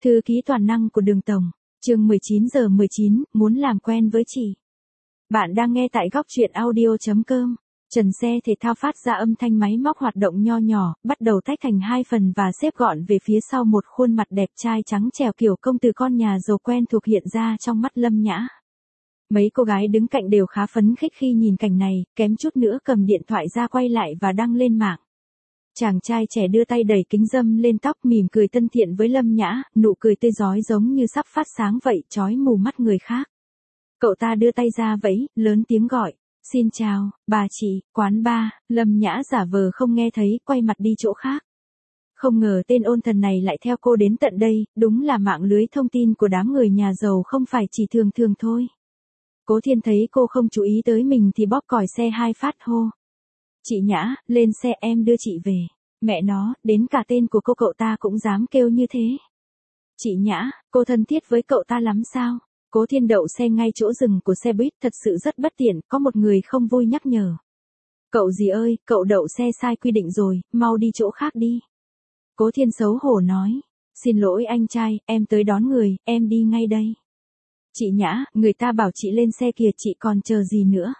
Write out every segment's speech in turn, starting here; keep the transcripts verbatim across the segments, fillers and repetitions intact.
Thư ký toàn năng của Đường Tổng, chương mười chín giờ mười chín, muốn làm quen với chị. Bạn đang nghe tại góc truyện audio chấm com. Trần xe thể thao phát ra âm thanh máy móc hoạt động nho nhỏ, bắt đầu tách thành hai phần và xếp gọn về phía sau. Một khuôn mặt đẹp trai trắng trẻo kiểu công tử con nhà giàu quen thuộc hiện ra trong mắt Lâm Nhã. Mấy cô gái đứng cạnh đều khá phấn khích khi nhìn cảnh này, kém chút nữa cầm điện thoại ra quay lại và đăng lên mạng. Chàng trai trẻ đưa tay đẩy kính râm lên tóc, mỉm cười thân thiện với Lâm Nhã, nụ cười tươi rói giống như sắp phát sáng vậy, chói mù mắt người khác. Cậu ta đưa tay ra vẫy, lớn tiếng gọi, xin chào, bà chị, quán bar. Lâm Nhã giả vờ không nghe thấy, quay mặt đi chỗ khác. Không ngờ tên ôn thần này lại theo cô đến tận đây, đúng là mạng lưới thông tin của đám người nhà giàu không phải chỉ thường thường thôi. Cố Thiên thấy cô không chú ý tới mình thì bóp còi xe hai phát hô. Chị Nhã, lên xe em đưa chị về. Mẹ nó, đến cả tên của cô cậu ta cũng dám kêu như thế. Chị Nhã, cô thân thiết với cậu ta lắm sao? Cố Thiên đậu xe ngay chỗ dừng của xe buýt, thật sự rất bất tiện, có một người không vui nhắc nhở. Cậu gì ơi, cậu đậu xe sai quy định rồi, mau đi chỗ khác đi. Cố Thiên xấu hổ nói, xin lỗi anh trai, em tới đón người, em đi ngay đây. Chị Nhã, người ta bảo chị lên xe kìa, chị còn chờ gì nữa?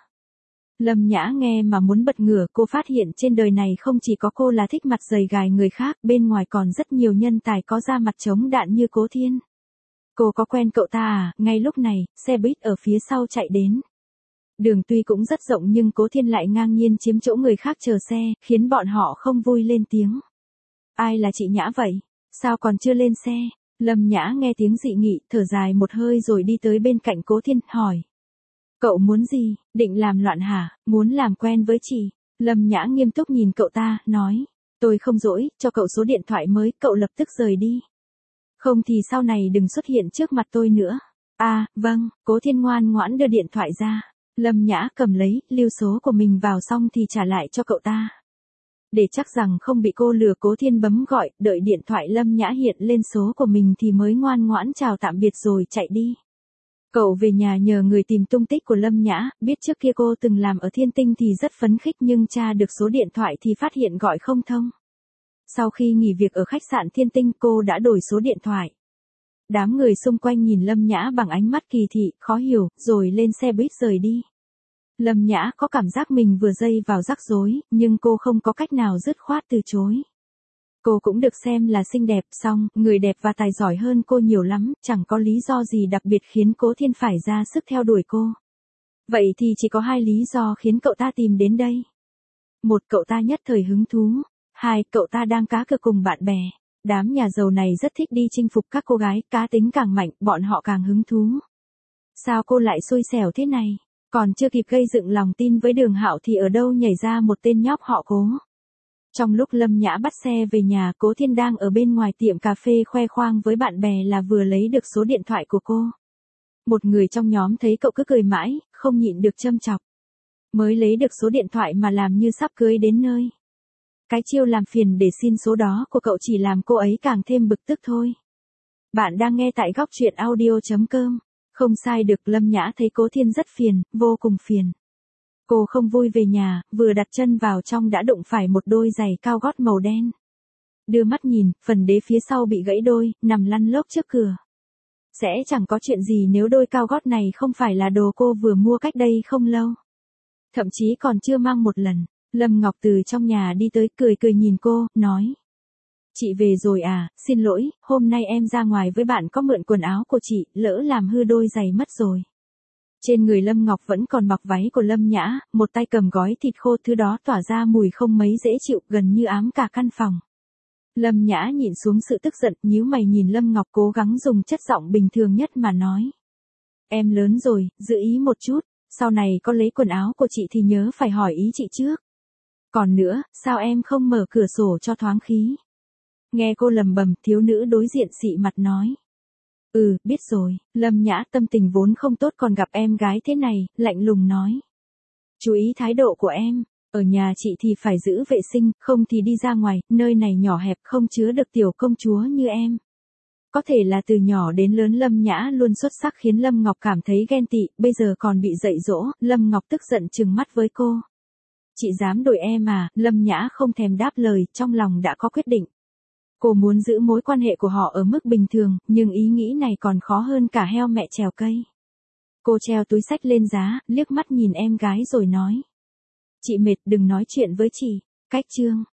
Lâm Nhã nghe mà muốn bật ngửa, cô phát hiện trên đời này không chỉ có cô là thích mặt dày gài người khác, bên ngoài còn rất nhiều nhân tài có da mặt chống đạn như Cố Thiên. Cô có quen cậu ta à? Ngay lúc này, xe buýt ở phía sau chạy đến. Đường tuy cũng rất rộng nhưng Cố Thiên lại ngang nhiên chiếm chỗ người khác chờ xe, khiến bọn họ không vui lên tiếng. Ai là chị Nhã vậy? Sao còn chưa lên xe? Lâm Nhã nghe tiếng dị nghị, thở dài một hơi rồi đi tới bên cạnh Cố Thiên, hỏi. Cậu muốn gì, định làm loạn hả, muốn làm quen với chị? Lâm Nhã nghiêm túc nhìn cậu ta, nói. Tôi không dỗi, cho cậu số điện thoại mới, cậu lập tức rời đi. Không thì sau này đừng xuất hiện trước mặt tôi nữa. À, vâng, Cố Thiên ngoan ngoãn đưa điện thoại ra. Lâm Nhã cầm lấy, lưu số của mình vào xong thì trả lại cho cậu ta. Để chắc rằng không bị cô lừa, Cố Thiên bấm gọi, đợi điện thoại Lâm Nhã hiện lên số của mình thì mới ngoan ngoãn chào tạm biệt rồi chạy đi. Cậu về nhà nhờ người tìm tung tích của Lâm Nhã, biết trước kia cô từng làm ở Thiên Tinh thì rất phấn khích nhưng tra được số điện thoại thì phát hiện gọi không thông. Sau khi nghỉ việc ở khách sạn Thiên Tinh cô đã đổi số điện thoại. Đám người xung quanh nhìn Lâm Nhã bằng ánh mắt kỳ thị, khó hiểu, rồi lên xe buýt rời đi. Lâm Nhã có cảm giác mình vừa dây vào rắc rối, nhưng cô không có cách nào dứt khoát từ chối. Cô cũng được xem là xinh đẹp, song, người đẹp và tài giỏi hơn cô nhiều lắm, chẳng có lý do gì đặc biệt khiến Cố Thiên phải ra sức theo đuổi cô. Vậy thì chỉ có hai lý do khiến cậu ta tìm đến đây. Một, cậu ta nhất thời hứng thú. Hai, cậu ta đang cá cược cùng bạn bè. Đám nhà giàu này rất thích đi chinh phục các cô gái, cá tính càng mạnh, bọn họ càng hứng thú. Sao cô lại xui xẻo thế này? Còn chưa kịp gây dựng lòng tin với Đường Hạo thì ở đâu nhảy ra một tên nhóc họ Cố. Trong lúc Lâm Nhã bắt xe về nhà, Cố Thiên đang ở bên ngoài tiệm cà phê khoe khoang với bạn bè là vừa lấy được số điện thoại của cô. Một người trong nhóm thấy cậu cứ cười mãi, không nhịn được châm chọc. Mới lấy được số điện thoại mà làm như sắp cưới đến nơi. Cái chiêu làm phiền để xin số đó của cậu chỉ làm cô ấy càng thêm bực tức thôi. Bạn đang nghe tại góc truyện audio chấm com. Không sai được, Lâm Nhã thấy Cố Thiên rất phiền, vô cùng phiền. Cô không vui về nhà, vừa đặt chân vào trong đã đụng phải một đôi giày cao gót màu đen. Đưa mắt nhìn, phần đế phía sau bị gãy đôi, nằm lăn lóc trước cửa. Sẽ chẳng có chuyện gì nếu đôi cao gót này không phải là đồ cô vừa mua cách đây không lâu. Thậm chí còn chưa mang một lần. Lâm Ngọc từ trong nhà đi tới, cười cười nhìn cô, nói. Chị về rồi à, xin lỗi, hôm nay em ra ngoài với bạn có mượn quần áo của chị, lỡ làm hư đôi giày mất rồi. Trên người Lâm Ngọc vẫn còn mặc váy của Lâm Nhã, một tay cầm gói thịt khô, thứ đó tỏa ra mùi không mấy dễ chịu, gần như ám cả căn phòng. Lâm Nhã nhìn xuống sự tức giận, nhíu mày nhìn Lâm Ngọc, cố gắng dùng chất giọng bình thường nhất mà nói. Em lớn rồi, giữ ý một chút, sau này có lấy quần áo của chị thì nhớ phải hỏi ý chị trước. Còn nữa, sao em không mở cửa sổ cho thoáng khí? Nghe cô lầm bầm, thiếu nữ đối diện xị mặt nói. Ừ, biết rồi. Lâm Nhã tâm tình vốn không tốt còn gặp em gái thế này, lạnh lùng nói. Chú ý thái độ của em, ở nhà chị thì phải giữ vệ sinh, không thì đi ra ngoài, nơi này nhỏ hẹp không chứa được tiểu công chúa như em. Có thể là từ nhỏ đến lớn Lâm Nhã luôn xuất sắc khiến Lâm Ngọc cảm thấy ghen tị, bây giờ còn bị dạy dỗ, Lâm Ngọc tức giận trừng mắt với cô. Chị dám đuổi em à? Lâm Nhã không thèm đáp lời, trong lòng đã có quyết định. Cô muốn giữ mối quan hệ của họ ở mức bình thường, nhưng ý nghĩ này còn khó hơn cả heo mẹ trèo cây. Cô treo túi xách lên giá, liếc mắt nhìn em gái rồi nói. Chị mệt, đừng nói chuyện với chị. Cách chương.